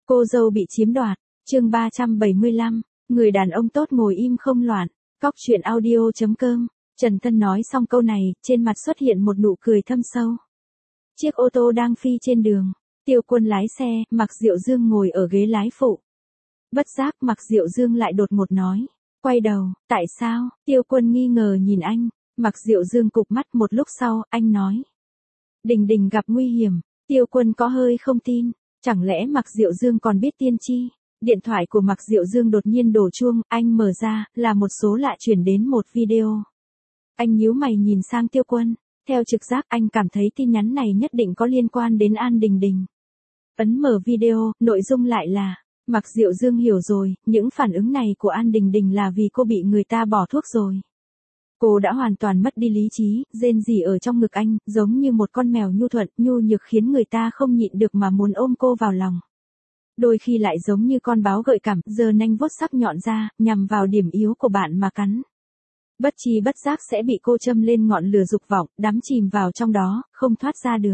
Cô dâu bị chiếm đoạt, chương 375, người đàn ông tốt ngồi im không loạn, cóc truyện audio.com. Trần Tân nói xong câu này, trên mặt xuất hiện một nụ cười thâm sâu. Chiếc ô tô đang phi trên đường, Tiêu Quân lái xe, Mạc Diệu Dương ngồi ở ghế lái phụ. Bất giác Mạc Diệu Dương lại đột ngột nói, quay đầu, tại sao? Tiêu Quân nghi ngờ nhìn anh, Mạc Diệu Dương cụp mắt một lúc sau, anh nói. Đình Đình gặp nguy hiểm, Tiêu Quân có hơi không tin, chẳng lẽ Mạc Diệu Dương còn biết tiên tri? Điện thoại của Mạc Diệu Dương đột nhiên đổ chuông, anh mở ra, là một số lạ chuyển đến một video. Anh nhíu mày nhìn sang Tiêu Quân, theo trực giác anh cảm thấy tin nhắn này nhất định có liên quan đến An Đình Đình. Ấn mở video, nội dung lại là, Mạc Diệu Dương hiểu rồi, những phản ứng này của An Đình Đình là vì cô bị người ta bỏ thuốc rồi. Cô đã hoàn toàn mất đi lý trí, rên rỉ ở trong ngực anh, giống như một con mèo nhu thuận, nhu nhược khiến người ta không nhịn được mà muốn ôm cô vào lòng. Đôi khi lại giống như con báo gợi cảm, giơ nanh vuốt sắc nhọn ra, nhằm vào điểm yếu của bạn mà cắn. Bất chi bất giác sẽ bị cô châm lên ngọn lửa dục vọng, đắm chìm vào trong đó, không thoát ra được.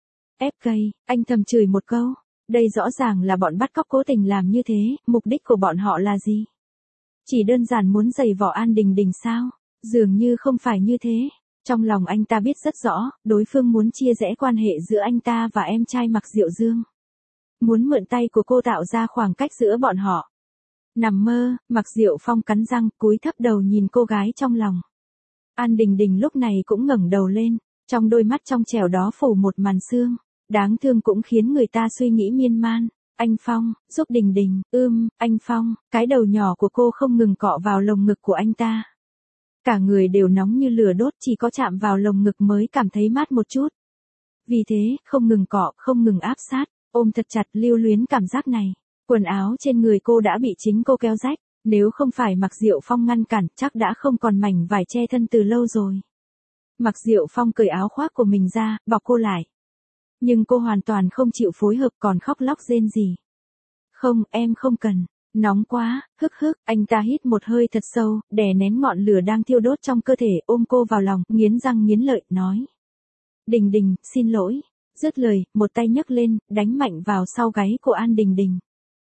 FK, anh thầm chửi một câu, đây rõ ràng là bọn bắt cóc cố tình làm như thế, mục đích của bọn họ là gì? Chỉ đơn giản muốn giày vò An Đình Đình sao? Dường như không phải như thế. Trong lòng anh ta biết rất rõ, đối phương muốn chia rẽ quan hệ giữa anh ta và em trai Mạc Diệu Dương. Muốn mượn tay của cô tạo ra khoảng cách giữa bọn họ. Nằm mơ, Mạc Diệu Phong cắn răng, cúi thấp đầu nhìn cô gái trong lòng. An Đình Đình lúc này cũng ngẩng đầu lên, trong đôi mắt trong trẻo đó phủ một màn sương, đáng thương cũng khiến người ta suy nghĩ miên man. Anh Phong, giúp Đình Đình, anh Phong, cái đầu nhỏ của cô không ngừng cọ vào lồng ngực của anh ta. Cả người đều nóng như lửa đốt, chỉ có chạm vào lồng ngực mới cảm thấy mát một chút. Vì thế, không ngừng cọ, không ngừng áp sát, ôm thật chặt, lưu luyến cảm giác này. Quần áo trên người cô đã bị chính cô kéo rách, nếu không phải Mạc Diệu Phong ngăn cản, chắc đã không còn mảnh vải che thân từ lâu rồi. Mạc Diệu Phong cởi áo khoác của mình ra, bọc cô lại. Nhưng cô hoàn toàn không chịu phối hợp, còn khóc lóc rên rỉ. Không, em không cần. Nóng quá, anh ta hít một hơi thật sâu, đè nén ngọn lửa đang thiêu đốt trong cơ thể, ôm cô vào lòng, nghiến răng nghiến lợi, nói. Đình Đình, xin lỗi. Dứt lời, một tay nhấc lên, đánh mạnh vào sau gáy của An Đình Đình.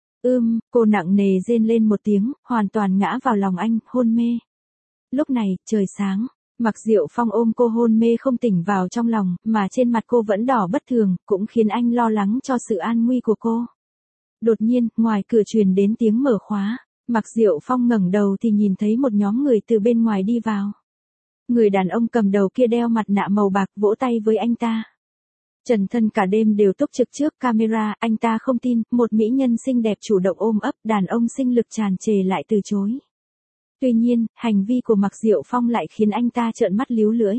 Cô nặng nề rên lên một tiếng, hoàn toàn ngã vào lòng anh, hôn mê. Lúc này, trời sáng, Mạc Diệu Phong ôm cô hôn mê không tỉnh vào trong lòng, mà trên mặt cô vẫn đỏ bất thường, cũng khiến anh lo lắng cho sự an nguy của cô. Đột nhiên, ngoài cửa truyền đến tiếng mở khóa, Mạc Diệu Phong ngẩng đầu thì nhìn thấy một nhóm người từ bên ngoài đi vào. Người đàn ông cầm đầu kia đeo mặt nạ màu bạc, vỗ tay với anh ta. Trần Thân cả đêm đều túc trực trước camera, anh ta không tin, một mỹ nhân xinh đẹp chủ động ôm ấp, đàn ông sinh lực tràn trề lại từ chối. Tuy nhiên, hành vi của Mạc Diệu Phong lại khiến anh ta trợn mắt líu lưỡi.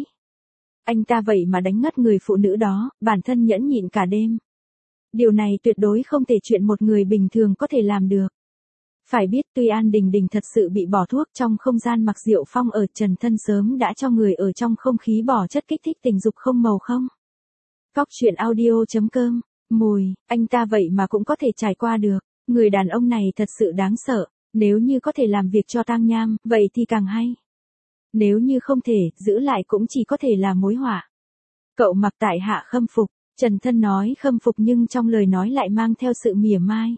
Anh ta vậy mà đánh ngất người phụ nữ đó, bản thân nhẫn nhịn cả đêm. Điều này tuyệt đối không thể chuyện một người bình thường có thể làm được. Phải biết tuy An Đình Đình thật sự bị bỏ thuốc, trong không gian Mạc Diệu Phong ở, Trần Thân sớm đã cho người ở trong không khí bỏ chất kích thích tình dục không màu không. Cóc truyện audio.com, mùi, anh ta vậy mà cũng có thể trải qua được. Người đàn ông này thật sự đáng sợ, nếu như có thể làm việc cho tang nham, vậy thì càng hay. Nếu như không thể, giữ lại cũng chỉ có thể là mối họa. Cậu Mạc tại hạ khâm phục. Trần Thân nói khâm phục nhưng trong lời nói lại mang theo sự mỉa mai.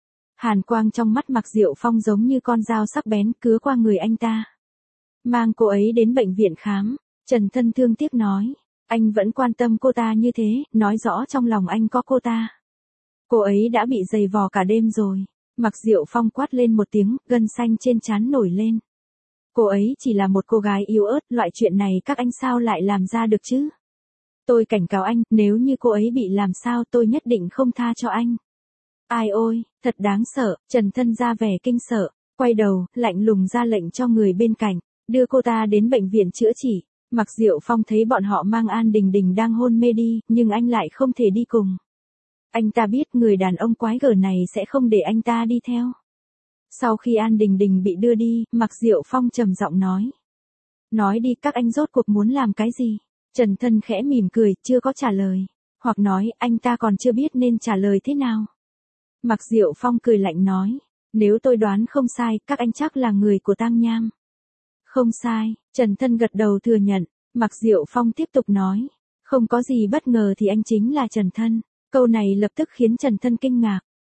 Hàn quang trong mắt Mạc Diệu Phong giống như con dao sắc bén cứa qua người anh ta. Mang cô ấy đến bệnh viện khám, Trần Thân thương tiếc nói. Anh vẫn quan tâm cô ta như thế, nói rõ trong lòng anh có cô ta. Cô ấy đã bị giày vò cả đêm rồi. Mạc Diệu Phong quát lên một tiếng, gân xanh trên trán nổi lên. Cô ấy chỉ là một cô gái yếu ớt, loại chuyện này các anh sao lại làm ra được chứ? Tôi cảnh cáo anh, nếu như cô ấy bị làm sao tôi nhất định không tha cho anh. Ai ôi, thật đáng sợ, Trần Thân ra vẻ kinh sợ, quay đầu, lạnh lùng ra lệnh cho người bên cạnh, đưa cô ta đến bệnh viện chữa trị. Mạc Diệu Phong thấy bọn họ mang An Đình Đình đang hôn mê đi, nhưng anh lại không thể đi cùng. Anh ta biết người đàn ông quái gở này sẽ không để anh ta đi theo. Sau khi An Đình Đình bị đưa đi, Mạc Diệu Phong trầm giọng nói. Nói đi, các anh rốt cuộc muốn làm cái gì? Trần Thân khẽ mỉm cười, chưa có trả lời. Hoặc nói, anh ta còn chưa biết nên trả lời thế nào. Mạc Diệu Phong cười lạnh nói. Nếu tôi đoán không sai, các anh chắc là người của tang nham. Không sai, Trần Thân gật đầu thừa nhận. Mạc Diệu Phong tiếp tục nói. Không có gì bất ngờ thì anh chính là Trần Thân. Câu này lập tức khiến Trần Thân kinh ngạc.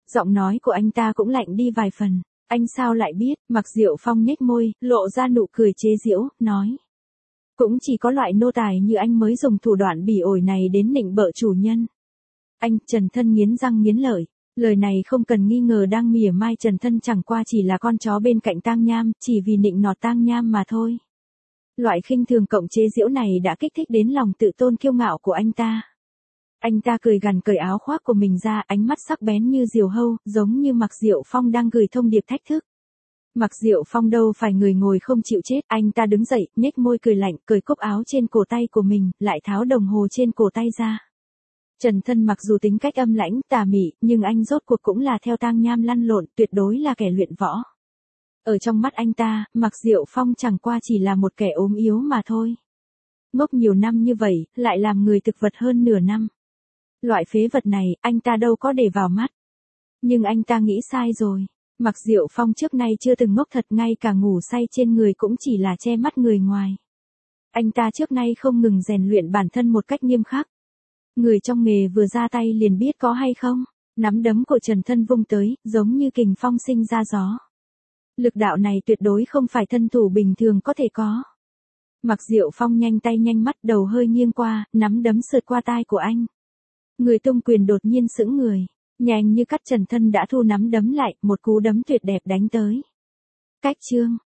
Giọng nói của anh ta cũng lạnh đi vài phần. Anh sao lại biết? Mạc Diệu Phong nhếch môi, lộ ra nụ cười chế giễu, nói. Cũng chỉ có loại nô tài như anh mới dùng thủ đoạn bỉ ổi này đến nịnh bợ chủ nhân. Anh, Trần Thân nghiến răng nghiến lợi. Lời này không cần nghi ngờ đang mỉa mai Trần Thân chẳng qua chỉ là con chó bên cạnh Tang Nham, chỉ vì nịnh nọt Tang Nham mà thôi. Loại khinh thường cộng chế giễu này đã kích thích đến lòng tự tôn kiêu ngạo của anh ta. Anh ta cười gằn cởi áo khoác của mình ra, ánh mắt sắc bén như diều hâu, giống như Mạc Diệu Phong đang gửi thông điệp thách thức. Mạc Diệu Phong đâu phải người ngồi không chịu chết, anh ta đứng dậy, nhếch môi cười lạnh, cởi cúc áo trên cổ tay của mình, lại tháo đồng hồ trên cổ tay ra. Trần Thân mặc dù tính cách âm lãnh, tà mị, nhưng anh rốt cuộc cũng là theo Tang Nham lăn lộn, tuyệt đối là kẻ luyện võ. Ở trong mắt anh ta, Mạc Diệu Phong chẳng qua chỉ là một kẻ ốm yếu mà thôi. Ngốc nhiều năm như vậy, lại làm người thực vật hơn nửa năm. Loại phế vật này, anh ta đâu có để vào mắt. Nhưng anh ta nghĩ sai rồi. Mạc Diệu Phong trước nay chưa từng ngốc thật, ngay cả ngủ say trên người cũng chỉ là che mắt người ngoài. Anh ta trước nay không ngừng rèn luyện bản thân một cách nghiêm khắc. Người trong nghề vừa ra tay liền biết có hay không. Nắm đấm của Trần Thân vung tới, giống như kình phong sinh ra gió. Lực đạo này tuyệt đối không phải thân thủ bình thường có thể có. Mạc Diệu Phong nhanh tay nhanh mắt, đầu hơi nghiêng qua, nắm đấm sượt qua tai của anh. Người tung quyền đột nhiên sững người. Nhanh như cắt Trần Thân đã thu nắm đấm lại, một cú đấm tuyệt đẹp đánh tới. Cách chương.